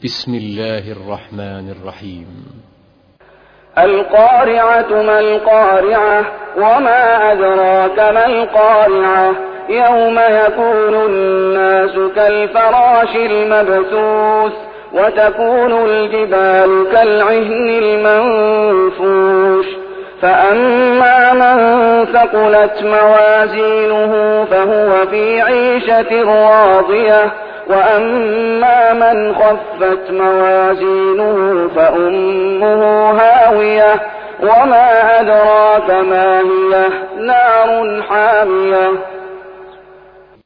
بسم الله الرحمن الرحيم. القارعة ما القارعة وما أدراك ما القارعة يوم يكون الناس كالفراش المبثوث وتكون الجبال كالعهن المنفوش فأما من ثقلت موازينه فهو في عيشة راضية وأما من خفت موازينه فأمه هاوية وما أدراك ما هي نار حامية